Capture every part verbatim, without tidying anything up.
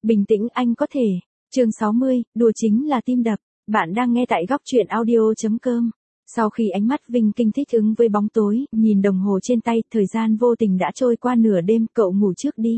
Bình tĩnh anh có thể. Chương sáu mươi, đùa chính là tim đập. Bạn đang nghe tại góc truyện audio chấm com. Sau khi ánh mắt Vinh Kinh thích ứng với bóng tối, nhìn đồng hồ trên tay, thời gian vô tình đã trôi qua nửa đêm, cậu ngủ trước đi.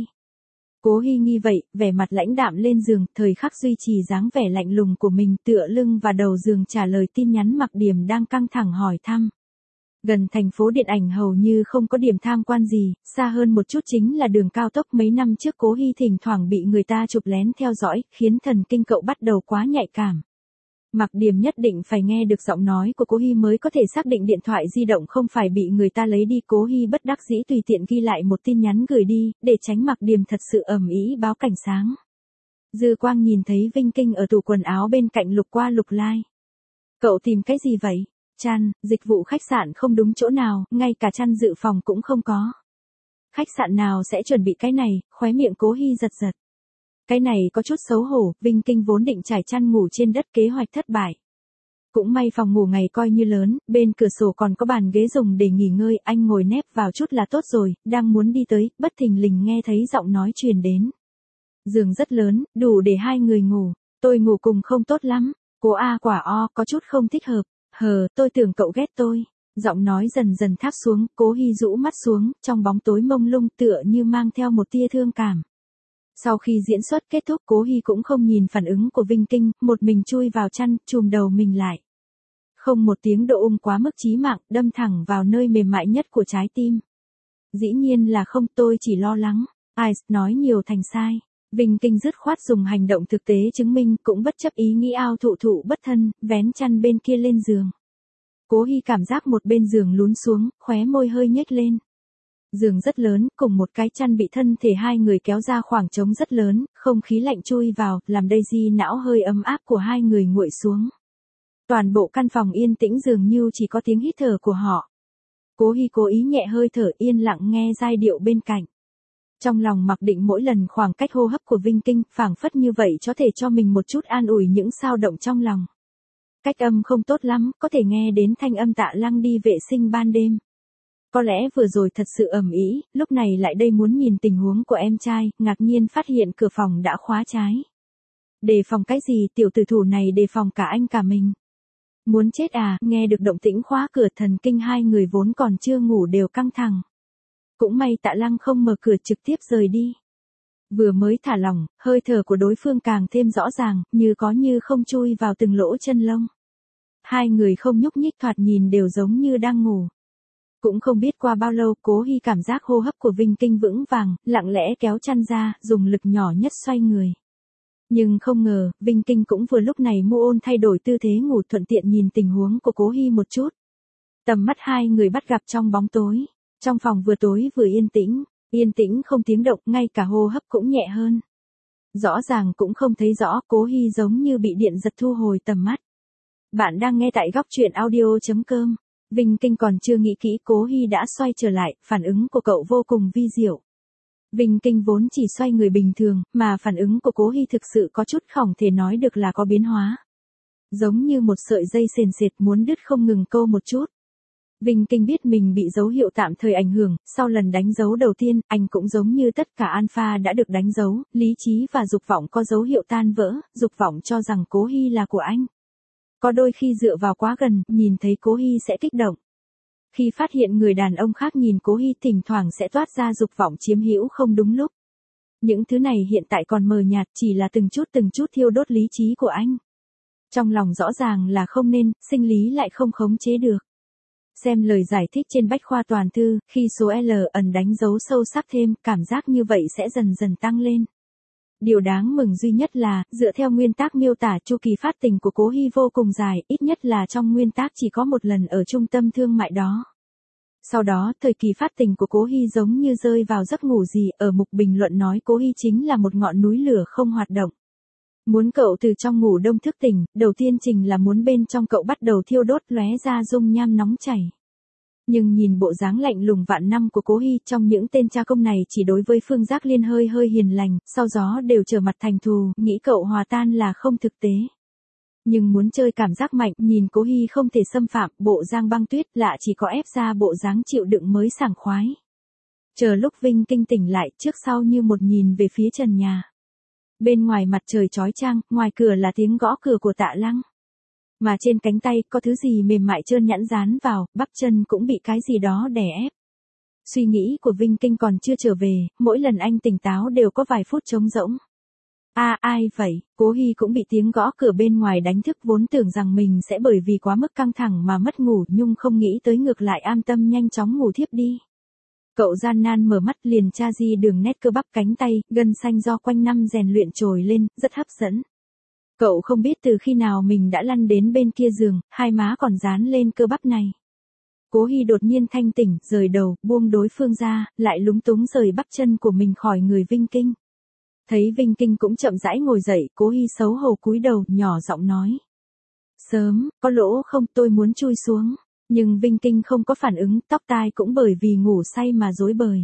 Cố Hi nghi vậy, vẻ mặt lãnh đạm lên giường, thời khắc duy trì dáng vẻ lạnh lùng của mình, tựa lưng vào đầu giường trả lời tin nhắn Mạc Điểm đang căng thẳng hỏi thăm. Gần thành phố điện ảnh hầu như không có điểm tham quan gì, xa hơn một chút chính là đường cao tốc. Mấy năm trước Cố Hi thỉnh thoảng bị người ta chụp lén theo dõi, khiến thần kinh cậu bắt đầu quá nhạy cảm. Mạc Điểm nhất định phải nghe được giọng nói của Cố Hi mới có thể xác định điện thoại di động không phải bị người ta lấy đi. Cố Hi bất đắc dĩ tùy tiện ghi lại một tin nhắn gửi đi, để tránh Mạc Điểm thật sự ầm ĩ báo cảnh sáng. Dư Quang nhìn thấy Vinh Kinh ở tủ quần áo bên cạnh lục qua lục lai. Cậu tìm cái gì vậy? Chăn, dịch vụ khách sạn không đúng chỗ nào, ngay cả chăn dự phòng cũng không có. Khách sạn nào sẽ chuẩn bị cái này? Khóe miệng Cố Hi giật giật. Cái này có chút xấu hổ, Vinh Kinh vốn định trải chăn ngủ trên đất, kế hoạch thất bại. Cũng may phòng ngủ ngày coi như lớn, bên cửa sổ còn có bàn ghế dùng để nghỉ ngơi, anh ngồi nép vào chút là tốt rồi, đang muốn đi tới, bất thình lình nghe thấy giọng nói truyền đến. Giường rất lớn, đủ để hai người ngủ, tôi ngủ cùng không tốt lắm, Cố A quả o, có chút không thích hợp, hờ, tôi tưởng cậu ghét tôi. Giọng nói dần dần tháp xuống, Cố Hi rũ mắt xuống, trong bóng tối mông lung tựa như mang theo một tia thương cảm. Sau khi diễn xuất kết thúc, Cố Hi cũng không nhìn phản ứng của Vinh Kinh, một mình chui vào chăn, chùm đầu mình lại. Không một tiếng độ ung quá mức chí mạng, đâm thẳng vào nơi mềm mại nhất của trái tim. Dĩ nhiên là không, tôi chỉ lo lắng. Ai nói nhiều thành sai. Vinh Kinh dứt khoát dùng hành động thực tế chứng minh, cũng bất chấp ý nghĩ ao thụ thụ bất thân, vén chăn bên kia lên giường. Cố Hi cảm giác một bên giường lún xuống, khóe môi hơi nhếch lên. Giường rất lớn, cùng một cái chăn bị thân thể hai người kéo ra khoảng trống rất lớn, không khí lạnh chui vào, làm Daisy não hơi ấm áp của hai người nguội xuống. Toàn bộ căn phòng yên tĩnh dường như chỉ có tiếng hít thở của họ. Cố Hi cố ý nhẹ hơi thở, yên lặng nghe giai điệu bên cạnh. Trong lòng mặc định mỗi lần khoảng cách hô hấp của Vinh Kinh, phảng phất như vậy có thể cho mình một chút an ủi những xao động trong lòng. Cách âm không tốt lắm, có thể nghe đến thanh âm Tạ Lăng đi vệ sinh ban đêm. Có lẽ vừa rồi thật sự ầm ĩ, lúc này lại đây muốn nhìn tình huống của em trai, ngạc nhiên phát hiện cửa phòng đã khóa trái. Đề phòng cái gì, tiểu tử thủ này đề phòng cả anh cả mình. Muốn chết à, nghe được động tĩnh khóa cửa, thần kinh hai người vốn còn chưa ngủ đều căng thẳng. Cũng may Tạ Lăng không mở cửa, trực tiếp rời đi. Vừa mới thả lỏng, hơi thở của đối phương càng thêm rõ ràng, như có như không chui vào từng lỗ chân lông. Hai người không nhúc nhích, thoạt nhìn đều giống như đang ngủ. Cũng không biết qua bao lâu, Cố Hi cảm giác hô hấp của Vinh Kinh vững vàng, lặng lẽ kéo chăn ra, dùng lực nhỏ nhất xoay người. Nhưng không ngờ, Vinh Kinh cũng vừa lúc này mu ôn thay đổi tư thế ngủ, thuận tiện nhìn tình huống của Cố Hi một chút. Tầm mắt hai người bắt gặp trong bóng tối. Trong phòng vừa tối vừa yên tĩnh, yên tĩnh không tiếng động, ngay cả hô hấp cũng nhẹ hơn. Rõ ràng cũng không thấy rõ, Cố Hi giống như bị điện giật thu hồi tầm mắt. Bạn đang nghe tại góc truyện audio chấm com. Vinh Kinh còn chưa nghĩ kỹ, Cố Hi đã xoay trở lại, phản ứng của cậu vô cùng vi diệu. Vinh Kinh vốn chỉ xoay người bình thường, mà phản ứng của Cố Hi thực sự có chút không thể nói được là có biến hóa. Giống như một sợi dây sền sệt muốn đứt không ngừng câu một chút. Vinh Kinh biết mình bị dấu hiệu tạm thời ảnh hưởng, sau lần đánh dấu đầu tiên, anh cũng giống như tất cả alpha đã được đánh dấu, lý trí và dục vọng có dấu hiệu tan vỡ, dục vọng cho rằng Cố Hi là của anh. Có đôi khi dựa vào quá gần, nhìn thấy Cố Hi sẽ kích động. Khi phát hiện người đàn ông khác nhìn Cố Hi, thỉnh thoảng sẽ toát ra dục vọng chiếm hữu không đúng lúc. Những thứ này hiện tại còn mờ nhạt, chỉ là từng chút từng chút thiêu đốt lý trí của anh. Trong lòng rõ ràng là không nên, sinh lý lại không khống chế được. Xem lời giải thích trên bách khoa toàn thư, khi số L ẩn đánh dấu sâu sắc thêm, cảm giác như vậy sẽ dần dần tăng lên. Điều đáng mừng duy nhất là, dựa theo nguyên tắc miêu tả, chu kỳ phát tình của Cố Hi vô cùng dài, ít nhất là trong nguyên tắc chỉ có một lần ở trung tâm thương mại đó. Sau đó, thời kỳ phát tình của Cố Hi giống như rơi vào giấc ngủ gì, ở mục bình luận nói Cố Hi chính là một ngọn núi lửa không hoạt động. Muốn cậu từ trong ngủ đông thức tỉnh, đầu tiên trình là muốn bên trong cậu bắt đầu thiêu đốt, lóe ra dung nham nóng chảy. Nhưng nhìn bộ dáng lạnh lùng vạn năm của Cố Hi, trong những tên cha công này chỉ đối với Phương Giác Liên hơi hơi hiền lành, sau gió đều trở mặt thành thù, nghĩ cậu hòa tan là không thực tế. Nhưng muốn chơi cảm giác mạnh, nhìn Cố Hi không thể xâm phạm, bộ Giang Băng Tuyết, lạ chỉ có ép ra bộ dáng chịu đựng mới sảng khoái. Chờ lúc Vinh Kinh tỉnh lại, trước sau như một nhìn về phía trần nhà. Bên ngoài mặt trời chói chang, ngoài cửa là tiếng gõ cửa của Tạ Lăng. Mà trên cánh tay có thứ gì mềm mại trơn nhẵn dán vào, bắp chân cũng bị cái gì đó đè ép. Suy nghĩ của Vinh Kinh còn chưa trở về, mỗi lần anh tỉnh táo đều có vài phút trống rỗng. A à, ai vậy? Cố Hy cũng bị tiếng gõ cửa bên ngoài đánh thức, vốn tưởng rằng mình sẽ bởi vì quá mức căng thẳng mà mất ngủ, nhưng không nghĩ tới ngược lại an tâm nhanh chóng ngủ thiếp đi. Cậu gian nan mở mắt, liền tra di đường nét cơ bắp cánh tay, gân xanh do quanh năm rèn luyện trồi lên, rất hấp dẫn. Cậu không biết từ khi nào mình đã lăn đến bên kia giường, hai má còn dán lên cơ bắp này. Cố Hy đột nhiên thanh tỉnh, rời đầu, buông đối phương ra, lại lúng túng rời bắp chân của mình khỏi người Vinh Kinh. Thấy Vinh Kinh cũng chậm rãi ngồi dậy, Cố Hy xấu hổ cúi đầu, nhỏ giọng nói. Sớm, có lỗ không, tôi muốn chui xuống. Nhưng Vinh Kinh không có phản ứng, tóc tai cũng bởi vì ngủ say mà rối bời.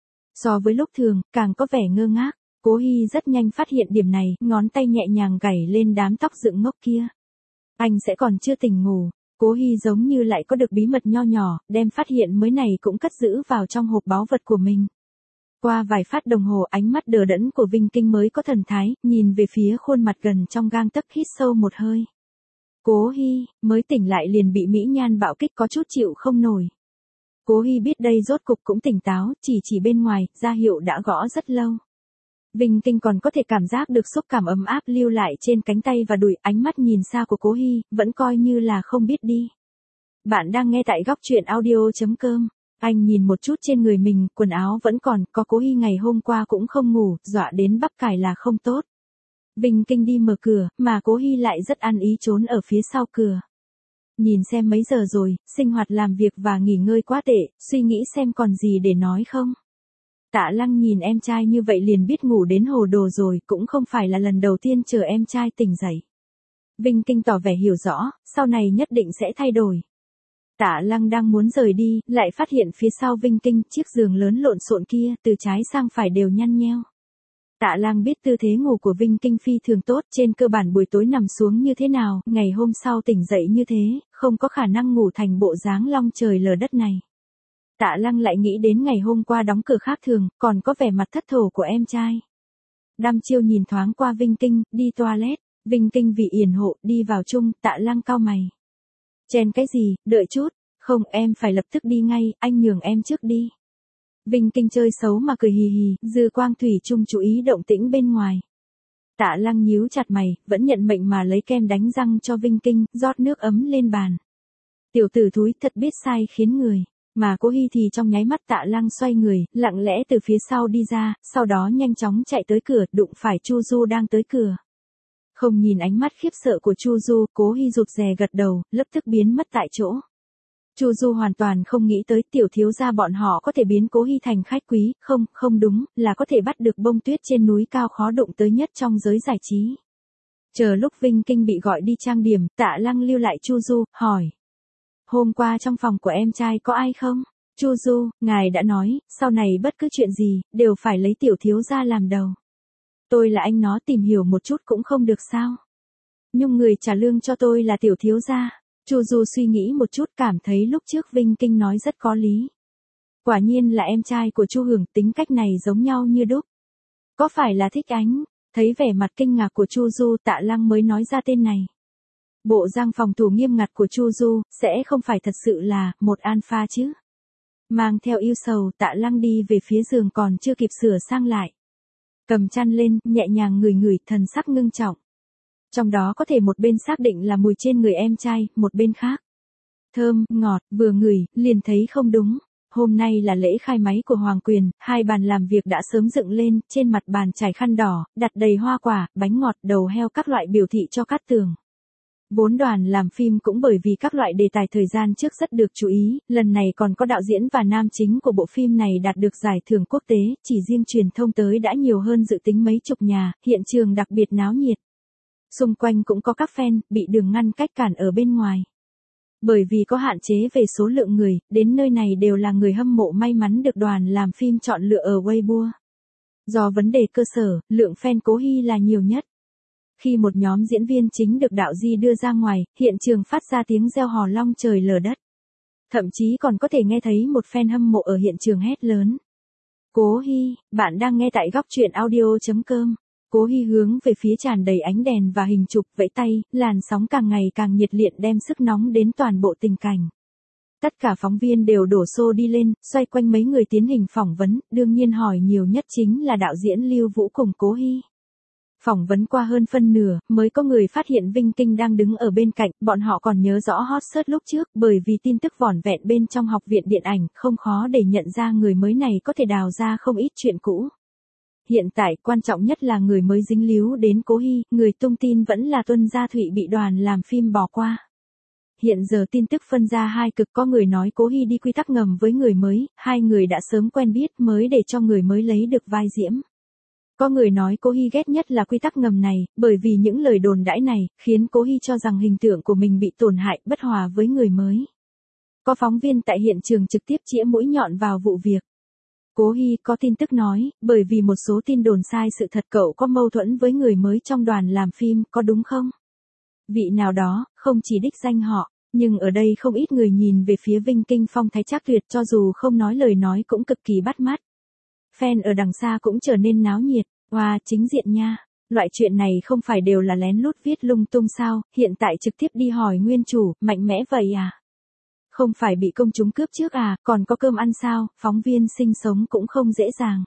So với lúc thường, càng có vẻ ngơ ngác. Cố Hy rất nhanh phát hiện điểm này, ngón tay nhẹ nhàng gảy lên đám tóc dựng ngốc kia. Anh sẽ còn chưa tỉnh ngủ. Cố Hy giống như lại có được bí mật nho nhỏ, đem phát hiện mới này cũng cất giữ vào trong hộp báu vật của mình. Qua vài phát đồng hồ, ánh mắt đờ đẫn của Vinh Kinh mới có thần thái, nhìn về phía khuôn mặt gần trong gang tấc, hít sâu một hơi. Cố Hy, mới tỉnh lại liền bị mỹ nhan bạo kích, có chút chịu không nổi. Cố Hy biết đây rốt cục cũng tỉnh táo, chỉ chỉ bên ngoài, ra hiệu đã gõ rất lâu. Vinh Kinh còn có thể cảm giác được xúc cảm ấm áp lưu lại trên cánh tay và đùi, ánh mắt nhìn xa của Cố Hy, vẫn coi như là không biết đi. Bạn đang nghe tại góc truyện audio chấm com. Anh nhìn một chút trên người mình, quần áo vẫn còn, có Cố Hy ngày hôm qua cũng không ngủ, dọa đến bắp cải là không tốt. Vinh Kinh đi mở cửa, mà Cố Hy lại rất ăn ý trốn ở phía sau cửa. Nhìn xem mấy giờ rồi, sinh hoạt làm việc và nghỉ ngơi quá tệ, suy nghĩ xem còn gì để nói không. Tạ Lăng nhìn em trai như vậy liền biết ngủ đến hồ đồ rồi, cũng không phải là lần đầu tiên chờ em trai tỉnh dậy. Vinh Kinh tỏ vẻ hiểu rõ, sau này nhất định sẽ thay đổi. Tạ Lăng đang muốn rời đi, lại phát hiện phía sau Vinh Kinh, chiếc giường lớn lộn xộn kia, từ trái sang phải đều nhăn nheo. Tạ Lăng biết tư thế ngủ của Vinh Kinh phi thường tốt, trên cơ bản buổi tối nằm xuống như thế nào, ngày hôm sau tỉnh dậy như thế, không có khả năng ngủ thành bộ dáng long trời lở đất này. Tạ Lăng lại nghĩ đến ngày hôm qua đóng cửa khác thường, còn có vẻ mặt thất thổ của em trai. Đăm chiêu nhìn thoáng qua Vinh Kinh, đi toilet, Vinh Kinh vì yển hộ, đi vào chung, Tạ Lăng cau mày. Chen cái gì, đợi chút, không em phải lập tức đi ngay, anh nhường em trước đi. Vinh Kinh chơi xấu mà cười hì hì, dư quang thủy chung chú ý động tĩnh bên ngoài. Tạ Lăng nhíu chặt mày, vẫn nhận mệnh mà lấy kem đánh răng cho Vinh Kinh, rót nước ấm lên bàn. Tiểu tử thúi thật biết sai khiến người. Mà Cố Hy thì trong nháy mắt Tạ Lăng xoay người, lặng lẽ từ phía sau đi ra, sau đó nhanh chóng chạy tới cửa, đụng phải Chu Du đang tới cửa. Không nhìn ánh mắt khiếp sợ của Chu Du, Cố Hy rụt rè gật đầu, lập tức biến mất tại chỗ. Chu Du hoàn toàn không nghĩ tới tiểu thiếu gia bọn họ có thể biến Cố Hy thành khách quý, không, không đúng, là có thể bắt được bông tuyết trên núi cao khó đụng tới nhất trong giới giải trí. Chờ lúc Vinh Kinh bị gọi đi trang điểm, Tạ Lăng lưu lại Chu Du, hỏi. Hôm qua trong phòng của em trai có ai không? Chu Du, ngài đã nói, sau này bất cứ chuyện gì, đều phải lấy tiểu thiếu gia làm đầu. Tôi là anh nó, tìm hiểu một chút cũng không được sao? Nhưng người trả lương cho tôi là tiểu thiếu gia. Chu Du suy nghĩ một chút, cảm thấy lúc trước Vinh Kinh nói rất có lý. Quả nhiên là em trai của Chu Hưởng, tính cách này giống nhau như đúc. Có phải là thích ánh? Thấy vẻ mặt kinh ngạc của Chu Du, Tạ Lăng mới nói ra tên này. Bộ giang phòng thủ nghiêm ngặt của Chu Du, sẽ không phải thật sự là một alpha chứ. Mang theo yêu sầu, Tạ Lăng đi về phía giường còn chưa kịp sửa sang lại. Cầm chăn lên, nhẹ nhàng ngửi ngửi, thần sắc ngưng trọng. Trong đó có thể một bên xác định là mùi trên người em trai, một bên khác. Thơm, ngọt, vừa ngửi, liền thấy không đúng. Hôm nay là lễ khai máy của Hoàng Quyền, hai bàn làm việc đã sớm dựng lên, trên mặt bàn trải khăn đỏ, đặt đầy hoa quả, bánh ngọt, đầu heo các loại biểu thị cho Cát Tường. Bốn đoàn làm phim cũng bởi vì các loại đề tài thời gian trước rất được chú ý, lần này còn có đạo diễn và nam chính của bộ phim này đạt được giải thưởng quốc tế, chỉ riêng truyền thông tới đã nhiều hơn dự tính mấy chục nhà, hiện trường đặc biệt náo nhiệt. Xung quanh cũng có các fan, bị đường ngăn cách cản ở bên ngoài. Bởi vì có hạn chế về số lượng người, đến nơi này đều là người hâm mộ may mắn được đoàn làm phim chọn lựa ở Weibo. Do vấn đề cơ sở, lượng fan Cố Hy là nhiều nhất. Khi một nhóm diễn viên chính được đạo di đưa ra ngoài, hiện trường phát ra tiếng reo hò long trời lở đất. Thậm chí còn có thể nghe thấy một fan hâm mộ ở hiện trường hét lớn. Cố Hy, bạn đang nghe tại góc truyện audio chấm com. Cố Hi hướng về phía tràn đầy ánh đèn và hình chụp vẫy tay, làn sóng càng ngày càng nhiệt liệt đem sức nóng đến toàn bộ tình cảnh. Tất cả phóng viên đều đổ xô đi lên, xoay quanh mấy người tiến hành phỏng vấn, đương nhiên hỏi nhiều nhất chính là đạo diễn Lưu Vũ cùng Cố Hi. Phỏng vấn qua hơn phân nửa, mới có người phát hiện Vinh Kinh đang đứng ở bên cạnh, bọn họ còn nhớ rõ hot search lúc trước, bởi vì tin tức vỏn vẹn bên trong học viện điện ảnh, không khó để nhận ra người mới này có thể đào ra không ít chuyện cũ. Hiện tại, quan trọng nhất là người mới dính líu đến Cố Hi, người tung tin vẫn là Tuân Gia Thụy bị đoàn làm phim bỏ qua. Hiện giờ tin tức phân ra hai cực, có người nói Cố Hi đi quy tắc ngầm với người mới, hai người đã sớm quen biết mới để cho người mới lấy được vai diễn. Có người nói Cố Hi ghét nhất là quy tắc ngầm này, bởi vì những lời đồn đãi này, khiến Cố Hi cho rằng hình tượng của mình bị tổn hại, bất hòa với người mới. Có phóng viên tại hiện trường trực tiếp chĩa mũi nhọn vào vụ việc. Cố Hi có tin tức nói, bởi vì một số tin đồn sai sự thật cậu có mâu thuẫn với người mới trong đoàn làm phim, có đúng không? Vị nào đó, không chỉ đích danh họ, nhưng ở đây không ít người nhìn về phía Vinh Kinh phong thái trác tuyệt cho dù không nói lời nói cũng cực kỳ bắt mắt. Fan ở đằng xa cũng trở nên náo nhiệt, wow, chính diện nha. Loại chuyện này không phải đều là lén lút viết lung tung sao, hiện tại trực tiếp đi hỏi nguyên chủ, mạnh mẽ vậy à? Không phải bị công chúng cướp trước à, còn có cơm ăn sao, phóng viên sinh sống cũng không dễ dàng.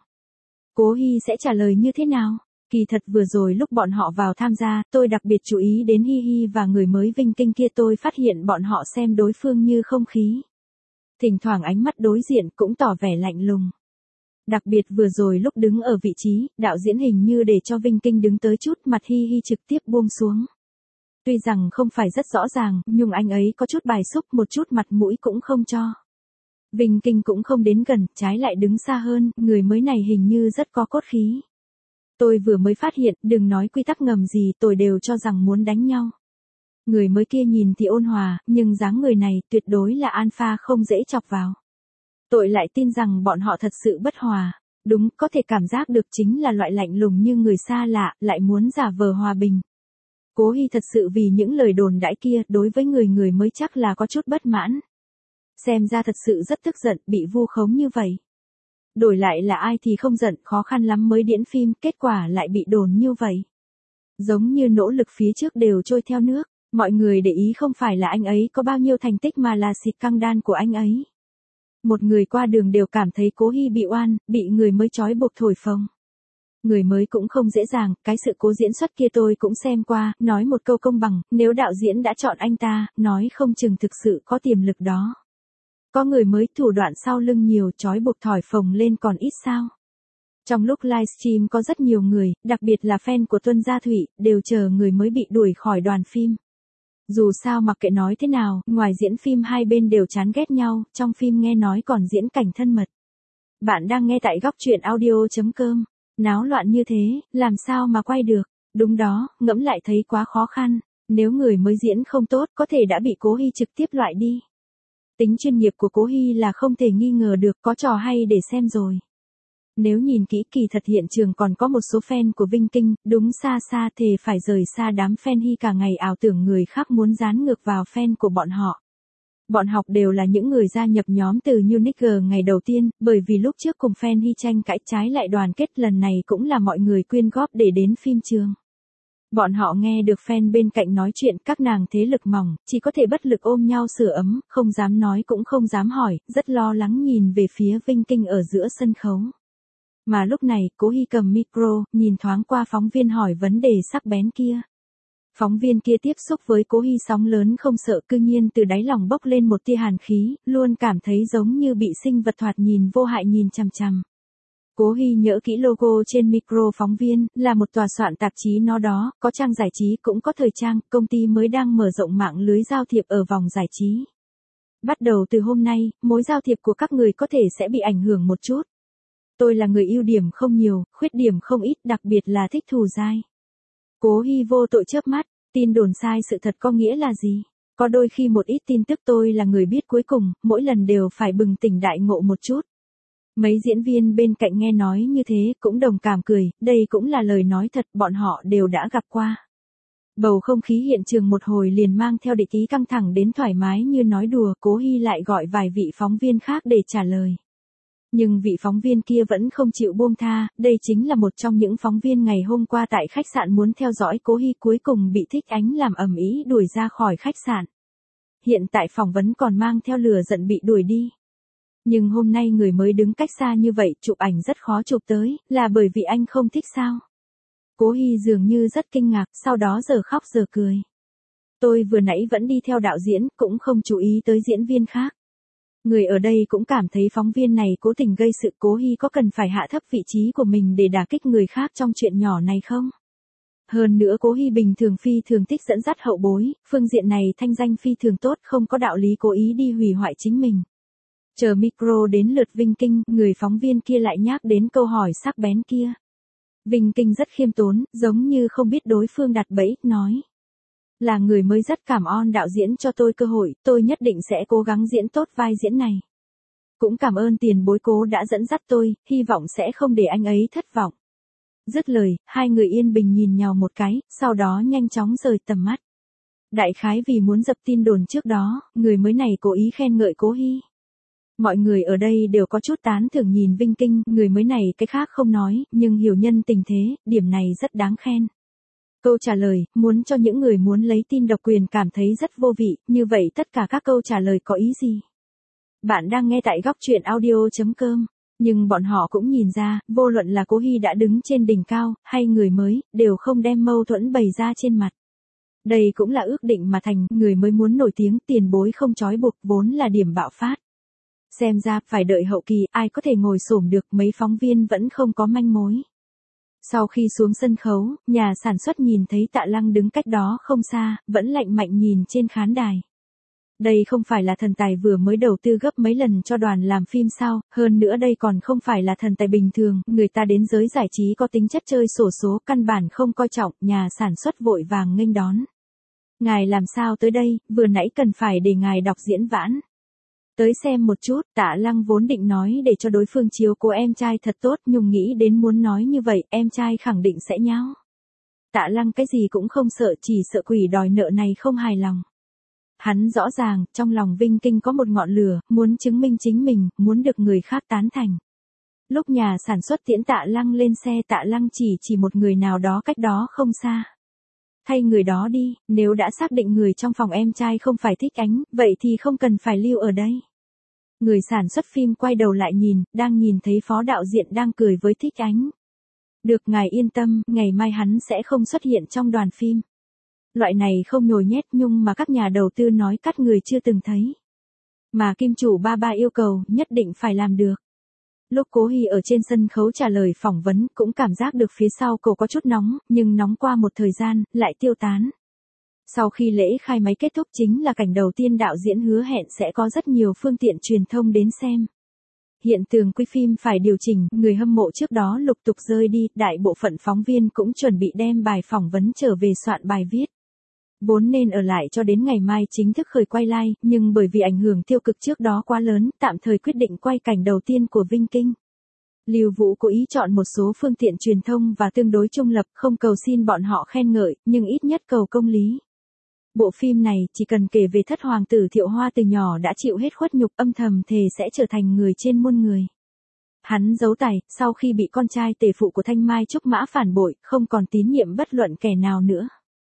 Cố Hi sẽ trả lời như thế nào? Kỳ thật vừa rồi lúc bọn họ vào tham gia, tôi đặc biệt chú ý đến Hi Hi và người mới Vinh Kinh kia, tôi phát hiện bọn họ xem đối phương như không khí. Thỉnh thoảng ánh mắt đối diện cũng tỏ vẻ lạnh lùng. Đặc biệt vừa rồi lúc đứng ở vị trí, đạo diễn hình như để cho Vinh Kinh đứng tới chút, mặt Hi Hi trực tiếp buông xuống. Tuy rằng không phải rất rõ ràng, nhưng anh ấy có chút bài xúc, một chút mặt mũi cũng không cho. Vinh Kinh cũng không đến gần, trái lại đứng xa hơn, người mới này hình như rất có cốt khí. Tôi vừa mới phát hiện, đừng nói quy tắc ngầm gì, tôi đều cho rằng muốn đánh nhau. Người mới kia nhìn thì ôn hòa, nhưng dáng người này tuyệt đối là alpha không dễ chọc vào. Tôi lại tin rằng bọn họ thật sự bất hòa. Đúng, có thể cảm giác được chính là loại lạnh lùng như người xa lạ, lại muốn giả vờ hòa bình. Cố Hi thật sự vì những lời đồn đãi kia, đối với người người mới chắc là có chút bất mãn. Xem ra thật sự rất tức giận, bị vu khống như vậy. Đổi lại là ai thì không giận, khó khăn lắm mới diễn phim, kết quả lại bị đồn như vậy. Giống như nỗ lực phía trước đều trôi theo nước, mọi người để ý không phải là anh ấy có bao nhiêu thành tích mà là xịt căng đan của anh ấy. Một người qua đường đều cảm thấy Cố Hi bị oan, bị người mới trói buộc thổi phồng. Người mới cũng không dễ dàng, cái sự cố diễn xuất kia tôi cũng xem qua, nói một câu công bằng, nếu đạo diễn đã chọn anh ta, nói không chừng thực sự có tiềm lực đó. Có người mới thủ đoạn sau lưng nhiều, trói buộc thổi phồng lên còn ít sao. Trong lúc livestream có rất nhiều người, đặc biệt là fan của Tuân Gia Thụy, đều chờ người mới bị đuổi khỏi đoàn phim. Dù sao mặc kệ nói thế nào, ngoài diễn phim hai bên đều chán ghét nhau, trong phim nghe nói còn diễn cảnh thân mật. Bạn đang nghe tại góc truyện audio chấm com. Náo loạn như thế, làm sao mà quay được? Đúng đó, ngẫm lại thấy quá khó khăn. Nếu người mới diễn không tốt, có thể đã bị Cố Hi trực tiếp loại đi. Tính chuyên nghiệp của Cố Hi là không thể nghi ngờ được, có trò hay để xem rồi. Nếu nhìn kỹ kỳ thật hiện trường còn có một số fan của Vinh Kinh, đúng xa xa thề phải rời xa đám fan Hi cả ngày ảo tưởng người khác muốn dán ngược vào fan của bọn họ. Bọn học đều là những người gia nhập nhóm từ Unique ngày đầu tiên, bởi vì lúc trước cùng fan Hi tranh cãi trái lại đoàn kết, lần này cũng là mọi người quyên góp để đến phim trường. Bọn họ nghe được fan bên cạnh nói chuyện, các nàng thế lực mỏng, chỉ có thể bất lực ôm nhau sưởi ấm, không dám nói cũng không dám hỏi, rất lo lắng nhìn về phía Vinh Kinh ở giữa sân khấu. Mà lúc này, Cố Hi cầm micro, nhìn thoáng qua phóng viên hỏi vấn đề sắc bén kia. Phóng viên kia tiếp xúc với Cố Hi sóng lớn không sợ, cư nhiên từ đáy lòng bốc lên một tia hàn khí, luôn cảm thấy giống như bị sinh vật thoạt nhìn vô hại nhìn chằm chằm. Cố Hi nhớ kỹ logo trên micro phóng viên, là một tòa soạn tạp chí nó đó, có trang giải trí cũng có thời trang, công ty mới đang mở rộng mạng lưới giao thiệp ở vòng giải trí. Bắt đầu từ hôm nay, mối giao thiệp của các người có thể sẽ bị ảnh hưởng một chút. Tôi là người ưu điểm không nhiều, khuyết điểm không ít, đặc biệt là thích thù dai. Cố Hi vô tội chớp mắt, tin đồn sai sự thật có nghĩa là gì? Có đôi khi một ít tin tức tôi là người biết cuối cùng, mỗi lần đều phải bừng tỉnh đại ngộ một chút. Mấy diễn viên bên cạnh nghe nói như thế cũng đồng cảm cười, đây cũng là lời nói thật, bọn họ đều đã gặp qua. Bầu không khí hiện trường một hồi liền mang theo địch ý căng thẳng đến thoải mái như nói đùa, Cố Hi lại gọi vài vị phóng viên khác để trả lời. Nhưng vị phóng viên kia vẫn không chịu buông tha, đây chính là một trong những phóng viên ngày hôm qua tại khách sạn muốn theo dõi Cố Hy cuối cùng bị Thích Ánh làm ầm ĩ đuổi ra khỏi khách sạn. Hiện tại phỏng vấn còn mang theo lửa giận bị đuổi đi. Nhưng hôm nay người mới đứng cách xa như vậy chụp ảnh rất khó chụp tới, là bởi vì anh không thích sao? Cố Hy dường như rất kinh ngạc, sau đó giờ khóc giờ cười. Tôi vừa nãy vẫn đi theo đạo diễn, cũng không chú ý tới diễn viên khác. Người ở đây cũng cảm thấy phóng viên này cố tình gây sự. Cố Hy có cần phải hạ thấp vị trí của mình để đả kích người khác trong chuyện nhỏ này không? Hơn nữa Cố Hy bình thường phi thường thích dẫn dắt hậu bối, phương diện này thanh danh phi thường tốt, không có đạo lý cố ý đi hủy hoại chính mình. Chờ micro đến lượt Vinh Kinh, người phóng viên kia lại nhắc đến câu hỏi sắc bén kia. Vinh Kinh rất khiêm tốn, giống như không biết đối phương đặt bẫy, nói. Là người mới rất cảm ơn đạo diễn cho tôi cơ hội, tôi nhất định sẽ cố gắng diễn tốt vai diễn này. Cũng cảm ơn tiền bối Cố đã dẫn dắt tôi, hy vọng sẽ không để anh ấy thất vọng. Dứt lời, hai người yên bình nhìn nhau một cái, sau đó nhanh chóng rời tầm mắt. Đại khái vì muốn dập tin đồn trước đó, người mới này cố ý khen ngợi Cố Hy. Mọi người ở đây đều có chút tán thưởng nhìn Vinh Kinh, người mới này cái khác không nói, nhưng hiểu nhân tình thế, điểm này rất đáng khen. Câu trả lời, muốn cho những người muốn lấy tin độc quyền cảm thấy rất vô vị, như vậy tất cả các câu trả lời có ý gì? Bạn đang nghe tại góc truyện audio chấm com, nhưng bọn họ cũng nhìn ra, vô luận là Cố Hy đã đứng trên đỉnh cao, hay người mới, đều không đem mâu thuẫn bày ra trên mặt. Đây cũng là ước định mà thành, người mới muốn nổi tiếng, tiền bối không trói buộc, vốn là điểm bạo phát. Xem ra, phải đợi hậu kỳ, ai có thể ngồi xổm được, mấy phóng viên vẫn không có manh mối. Sau khi xuống sân khấu, nhà sản xuất nhìn thấy Tạ Lăng đứng cách đó không xa, vẫn lạnh mạnh nhìn trên khán đài. Đây không phải là thần tài vừa mới đầu tư gấp mấy lần cho đoàn làm phim sao, hơn nữa đây còn không phải là thần tài bình thường, người ta đến giới giải trí có tính chất chơi xổ số, căn bản không coi trọng, nhà sản xuất vội vàng nghênh đón. Ngài làm sao tới đây, vừa nãy cần phải để ngài đọc diễn vãn. Tới xem một chút, Tạ Lăng vốn định nói để cho đối phương chiếu cố em trai thật tốt, nhưng nghĩ đến muốn nói như vậy, em trai khẳng định sẽ nháo. Tạ Lăng cái gì cũng không sợ, chỉ sợ quỷ đòi nợ này không hài lòng. Hắn rõ ràng, trong lòng Vinh Kinh có một ngọn lửa, muốn chứng minh chính mình, muốn được người khác tán thành. Lúc nhà sản xuất tiễn Tạ Lăng lên xe, Tạ Lăng chỉ chỉ một người nào đó cách đó không xa. Thay người đó đi, nếu đã xác định người trong phòng em trai không phải Thích Ánh, vậy thì không cần phải lưu ở đây. Người sản xuất phim quay đầu lại nhìn, đang nhìn thấy phó đạo diễn đang cười với Thích Ánh. Được, ngài yên tâm, ngày mai hắn sẽ không xuất hiện trong đoàn phim. Loại này không nhồi nhét nhưng mà các nhà đầu tư nói cắt người chưa từng thấy. Mà kim chủ ba ba yêu cầu, nhất định phải làm được. Lúc Cố Hy ở trên sân khấu trả lời phỏng vấn, cũng cảm giác được phía sau cổ có chút nóng, nhưng nóng qua một thời gian, lại tiêu tán. Sau khi lễ khai máy kết thúc chính là cảnh đầu tiên đạo diễn hứa hẹn sẽ có rất nhiều phương tiện truyền thông đến xem. Hiện tường quay phim phải điều chỉnh, người hâm mộ trước đó lục tục rơi đi, đại bộ phận phóng viên cũng chuẩn bị đem bài phỏng vấn trở về soạn bài viết. Vốn nên ở lại cho đến ngày mai chính thức khởi quay live, nhưng bởi vì ảnh hưởng tiêu cực trước đó quá lớn, tạm thời quyết định quay cảnh đầu tiên của Vinh Kinh. Lưu Vũ cố ý chọn một số phương tiện truyền thông và tương đối trung lập, không cầu xin bọn họ khen ngợi, nhưng ít nhất cầu công lý. Bộ phim này chỉ cần kể về thất hoàng tử Thiệu Hoa từ nhỏ đã chịu hết khuất nhục, âm thầm thề sẽ trở thành người trên muôn người. Hắn giấu tài, sau khi bị con trai tể phụ của Thanh Mai Trúc Mã phản bội, không còn tín nhiệm bất luận kẻ nào nữa.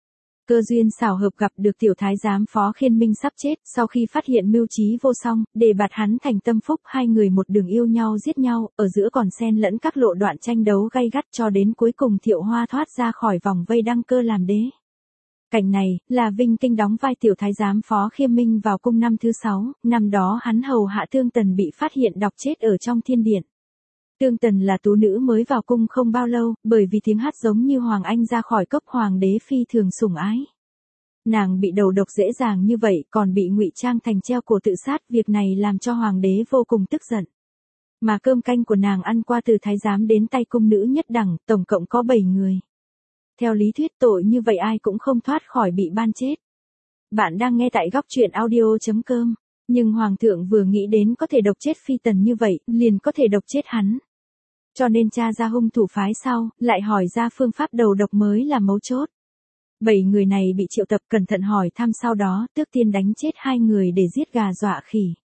Cơ duyên xảo hợp gặp được tiểu thái giám Phó Khiên Minh sắp chết, sau khi phát hiện mưu trí vô song, đề bạt hắn thành tâm phúc, hai người một đường yêu nhau giết nhau, ở giữa còn xen lẫn các lộ đoạn tranh đấu gay gắt cho đến cuối cùng Thiệu Hoa thoát ra khỏi vòng vây đăng cơ làm đế. Cảnh này, là Vinh Kinh đóng vai tiểu thái giám Phó Khiêm Minh vào cung năm thứ sáu, năm đó hắn hầu hạ Tương Tần bị phát hiện độc chết ở trong thiên điện. Tương Tần là tú nữ mới vào cung không bao lâu, bởi vì tiếng hát giống như Hoàng Anh ra khỏi cốc, hoàng đế phi thường sủng ái. Nàng bị đầu độc dễ dàng như vậy, còn bị ngụy trang thành treo cổ tự sát, việc này làm cho hoàng đế vô cùng tức giận. Mà cơm canh của nàng ăn qua từ thái giám đến tay cung nữ nhất đẳng, tổng cộng có bảy người. Theo lý thuyết tội như vậy ai cũng không thoát khỏi bị ban chết. Bạn đang nghe tại góc truyện audio chấm com. Nhưng Hoàng thượng vừa nghĩ đến có thể độc chết Phi Tần như vậy, liền có thể độc chết hắn. Cho nên tra ra hung thủ phái sau, lại hỏi ra phương pháp đầu độc mới là mấu chốt. Bảy người này bị triệu tập cẩn thận hỏi thăm, sau đó tước tiên đánh chết hai người để giết gà dọa khỉ.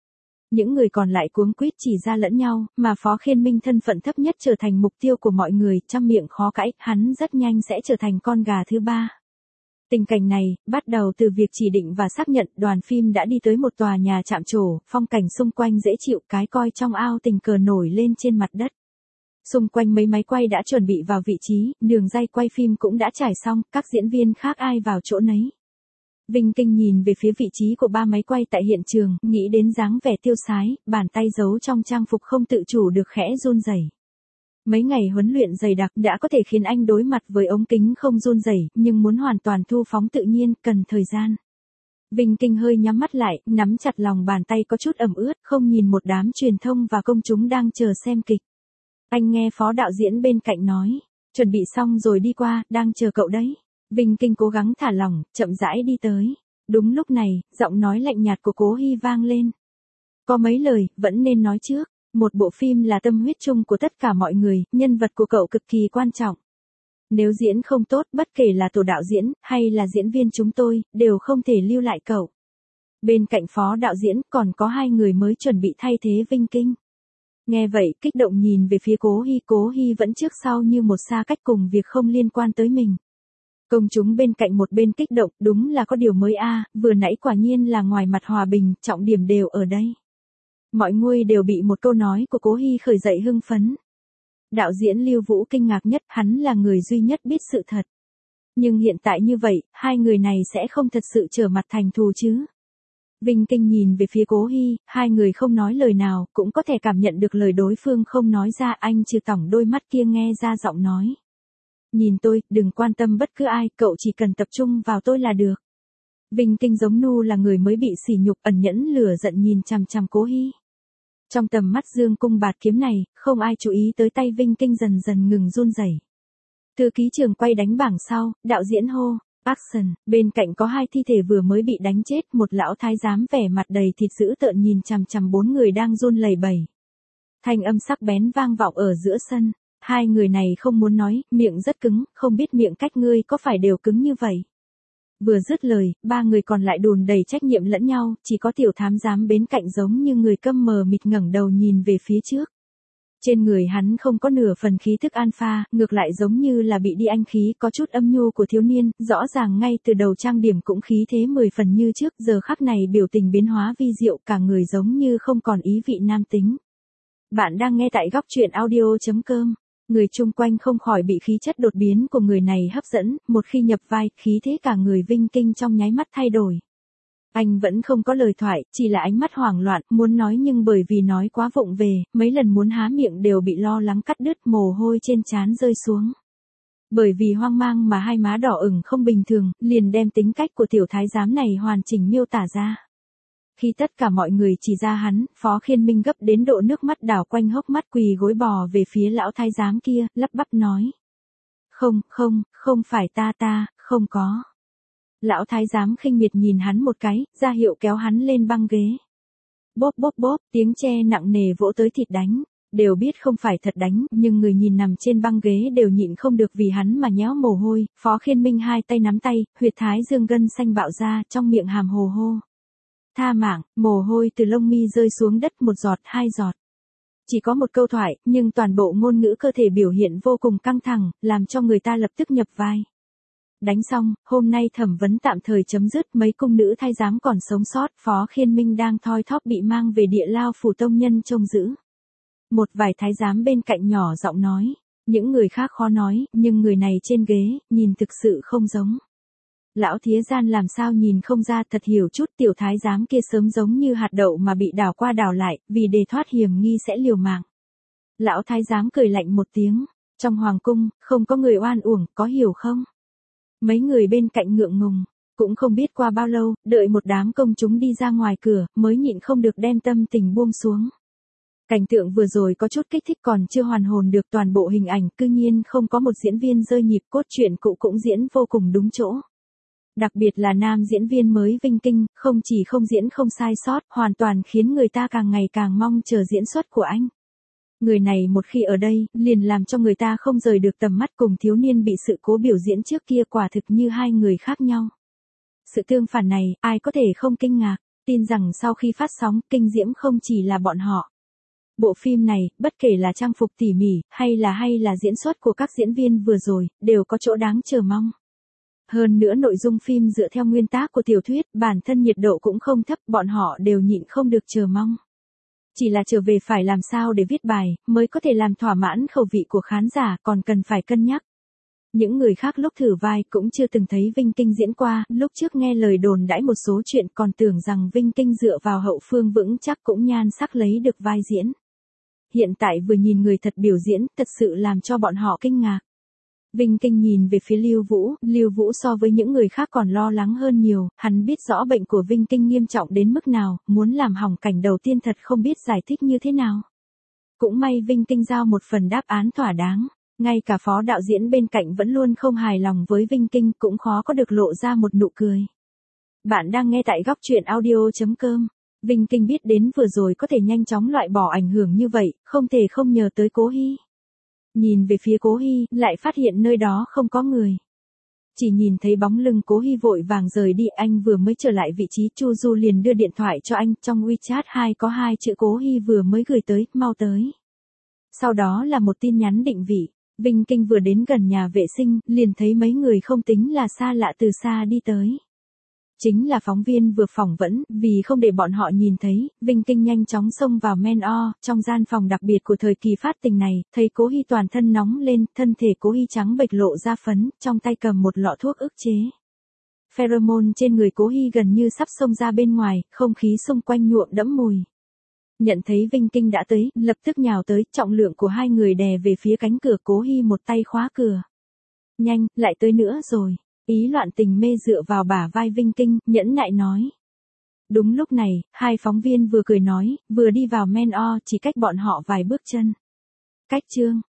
Những người còn lại cuống quýt chỉ ra lẫn nhau, mà Phó Khiên Minh thân phận thấp nhất trở thành mục tiêu của mọi người, trăm miệng khó cãi, hắn rất nhanh sẽ trở thành con gà thứ ba. Tình cảnh này, bắt đầu từ việc chỉ định và xác nhận, đoàn phim đã đi tới một tòa nhà chạm trổ, phong cảnh xung quanh dễ chịu, cái coi trong ao tình cờ nổi lên trên mặt đất. Xung quanh mấy máy quay đã chuẩn bị vào vị trí, đường dây quay phim cũng đã trải xong, các diễn viên khác ai vào chỗ nấy. Vinh Kinh nhìn về phía vị trí của ba máy quay tại hiện trường, nghĩ đến dáng vẻ tiêu sái, bàn tay giấu trong trang phục không tự chủ được khẽ run rẩy. Mấy ngày huấn luyện dày đặc đã có thể khiến anh đối mặt với ống kính không run rẩy, nhưng muốn hoàn toàn thu phóng tự nhiên, cần thời gian. Vinh Kinh hơi nhắm mắt lại, nắm chặt lòng bàn tay có chút ẩm ướt, không nhìn một đám truyền thông và công chúng đang chờ xem kịch. Anh nghe phó đạo diễn bên cạnh nói, chuẩn bị xong rồi đi qua, đang chờ cậu đấy. Vinh Kinh cố gắng thả lỏng, chậm rãi đi tới. Đúng lúc này, giọng nói lạnh nhạt của Cố Hy vang lên. Có mấy lời, vẫn nên nói trước. Một bộ phim là tâm huyết chung của tất cả mọi người, nhân vật của cậu cực kỳ quan trọng. Nếu diễn không tốt, bất kể là tổ đạo diễn, hay là diễn viên chúng tôi, đều không thể lưu lại cậu. Bên cạnh phó đạo diễn, còn có hai người mới chuẩn bị thay thế Vinh Kinh. Nghe vậy, kích động nhìn về phía Cố Hy, Cố Hy vẫn trước sau như một xa cách cùng việc không liên quan tới mình. Công chúng bên cạnh một bên kích động, đúng là có điều mới a, vừa nãy quả nhiên là ngoài mặt hòa bình, trọng điểm đều ở đây. Mọi người đều bị một câu nói của Cố Hy khởi dậy hưng phấn. Đạo diễn Lưu Vũ kinh ngạc nhất, hắn là người duy nhất biết sự thật. Nhưng hiện tại như vậy, hai người này sẽ không thật sự trở mặt thành thù chứ. Vinh Kinh nhìn về phía Cố Hy, hai người không nói lời nào, cũng có thể cảm nhận được lời đối phương không nói ra, anh trừ tỏng đôi mắt kia nghe ra giọng nói. Nhìn tôi, đừng quan tâm bất cứ ai, cậu chỉ cần tập trung vào tôi là được. Vinh Kinh giống nu là người mới bị sỉ nhục, ẩn nhẫn lửa giận nhìn chằm chằm Cố Hy. Trong tầm mắt dương cung bạt kiếm này, không ai chú ý tới tay Vinh Kinh dần dần ngừng run rẩy. Thư ký trường quay đánh bảng sau, đạo diễn hô, action, bên cạnh có hai thi thể vừa mới bị đánh chết, một lão thái giám vẻ mặt đầy thịt dữ tợn nhìn chằm chằm bốn người đang run lẩy bẩy. Thanh âm sắc bén vang vọng ở giữa sân, hai người này không muốn nói, miệng rất cứng, không biết miệng cách ngươi có phải đều cứng như vậy. Vừa dứt lời, ba người còn lại đùn đầy trách nhiệm lẫn nhau, chỉ có tiểu thám giám bên cạnh giống như người câm mờ mịt ngẩng đầu nhìn về phía trước. Trên người hắn không có nửa phần khí thức alpha, ngược lại giống như là bị đi anh khí, có chút âm nhu của thiếu niên, rõ ràng ngay từ đầu trang điểm cũng khí thế mười phần như trước, giờ khắc này biểu tình biến hóa vi diệu, cả người giống như không còn ý vị nam tính. Bạn đang nghe tại góc truyện audio chấm com. Người chung quanh không khỏi bị khí chất đột biến của người này hấp dẫn, một khi nhập vai, khí thế cả người Vinh Kinh trong nháy mắt thay đổi. Anh vẫn không có lời thoại, chỉ là ánh mắt hoảng loạn, muốn nói nhưng bởi vì nói quá vụng về, mấy lần muốn há miệng đều bị lo lắng cắt đứt, mồ hôi trên trán rơi xuống. Bởi vì hoang mang mà hai má đỏ ửng không bình thường, liền đem tính cách của tiểu thái giám này hoàn chỉnh miêu tả ra. Khi tất cả mọi người chỉ ra hắn, Phó Khiên Minh gấp đến độ nước mắt đảo quanh hốc mắt, quỳ gối bò về phía lão thái giám kia, lắp bắp nói. Không, không, không phải ta ta, không có. Lão thái giám khinh miệt nhìn hắn một cái, ra hiệu kéo hắn lên băng ghế. Bóp bóp bóp, tiếng tre nặng nề vỗ tới thịt đánh. Đều biết không phải thật đánh, nhưng người nhìn nằm trên băng ghế đều nhịn không được vì hắn mà nhéo mồ hôi. Phó Khiên Minh hai tay nắm tay, huyệt thái dương gân xanh bạo ra, trong miệng hàm hồ hô. Tha mạng, mồ hôi từ lông mi rơi xuống đất một giọt hai giọt. Chỉ có một câu thoại, nhưng toàn bộ ngôn ngữ cơ thể biểu hiện vô cùng căng thẳng, làm cho người ta lập tức nhập vai. Đánh xong, hôm nay thẩm vấn tạm thời chấm dứt, mấy cung nữ thái giám còn sống sót, Phó Khiên Minh đang thoi thóp bị mang về địa lao phủ tông nhân trông giữ. Một vài thái giám bên cạnh nhỏ giọng nói, những người khác khó nói, nhưng người này trên ghế, nhìn thực sự không giống. Lão thía gian làm sao nhìn không ra, thật hiểu chút, tiểu thái giám kia sớm giống như hạt đậu mà bị đảo qua đảo lại, vì để thoát hiểm nghi sẽ liều mạng. Lão thái giám cười lạnh một tiếng, trong hoàng cung, không có người oan uổng, có hiểu không? Mấy người bên cạnh ngượng ngùng, cũng không biết qua bao lâu, đợi một đám công chúng đi ra ngoài cửa, mới nhịn không được đem tâm tình buông xuống. Cảnh tượng vừa rồi có chút kích thích còn chưa hoàn hồn được toàn bộ hình ảnh, cư nhiên không có một diễn viên rơi nhịp, cốt truyện cũ cũng diễn vô cùng đúng chỗ. Đặc biệt là nam diễn viên mới Vinh Kinh, không chỉ không diễn không sai sót, hoàn toàn khiến người ta càng ngày càng mong chờ diễn xuất của anh. Người này một khi ở đây, liền làm cho người ta không rời được tầm mắt, cùng thiếu niên bị sự cố biểu diễn trước kia quả thực như hai người khác nhau. Sự tương phản này, ai có thể không kinh ngạc. Tin rằng sau khi phát sóng, kinh diễm không chỉ là bọn họ. Bộ phim này, bất kể là trang phục tỉ mỉ, hay là hay là diễn xuất của các diễn viên vừa rồi, đều có chỗ đáng chờ mong. Hơn nữa nội dung phim dựa theo nguyên tác của tiểu thuyết, bản thân nhiệt độ cũng không thấp, bọn họ đều nhịn không được chờ mong. Chỉ là trở về phải làm sao để viết bài, mới có thể làm thỏa mãn khẩu vị của khán giả, còn cần phải cân nhắc. Những người khác lúc thử vai cũng chưa từng thấy Vinh Kinh diễn qua, lúc trước nghe lời đồn đãi một số chuyện còn tưởng rằng Vinh Kinh dựa vào hậu phương vững chắc cũng nhan sắc lấy được vai diễn. Hiện tại vừa nhìn người thật biểu diễn, thật sự làm cho bọn họ kinh ngạc. Vinh Kinh nhìn về phía Lưu Vũ, Lưu Vũ so với những người khác còn lo lắng hơn nhiều, hắn biết rõ bệnh của Vinh Kinh nghiêm trọng đến mức nào, muốn làm hỏng cảnh đầu tiên thật không biết giải thích như thế nào. Cũng may Vinh Kinh giao một phần đáp án thỏa đáng, ngay cả phó đạo diễn bên cạnh vẫn luôn không hài lòng với Vinh Kinh cũng khó có được lộ ra một nụ cười. Bạn đang nghe tại góc truyện audio chấm com. Vinh Kinh biết đến vừa rồi có thể nhanh chóng loại bỏ ảnh hưởng như vậy, không thể không nhờ tới Cố Hy. Nhìn về phía Cố Hy, lại phát hiện nơi đó không có người. Chỉ nhìn thấy bóng lưng Cố Hy vội vàng rời đi, anh vừa mới trở lại vị trí, Chu Du liền đưa điện thoại cho anh, trong WeChat hai có hai chữ Cố Hy vừa mới gửi tới, mau tới. Sau đó là một tin nhắn định vị, Vinh Kinh vừa đến gần nhà vệ sinh, liền thấy mấy người không tính là xa lạ từ xa đi tới. Chính là phóng viên vừa phỏng vấn, vì không để bọn họ nhìn thấy, Vinh Kinh nhanh chóng xông vào men o, trong gian phòng đặc biệt của thời kỳ phát tình này, thấy Cố Hy toàn thân nóng lên, thân thể Cố Hy trắng bệch lộ ra phấn, trong tay cầm một lọ thuốc ức chế. Pheromone trên người Cố Hy gần như sắp xông ra bên ngoài, không khí xung quanh nhuộm đẫm mùi. Nhận thấy Vinh Kinh đã tới, lập tức nhào tới, trọng lượng của hai người đè về phía cánh cửa, Cố Hy một tay khóa cửa. Nhanh, lại tới nữa rồi. Ý loạn tình mê dựa vào bả vai Vinh Kinh, nhẫn nại nói. Đúng lúc này, hai phóng viên vừa cười nói, vừa đi vào men o, chỉ cách bọn họ vài bước chân. Cách chương,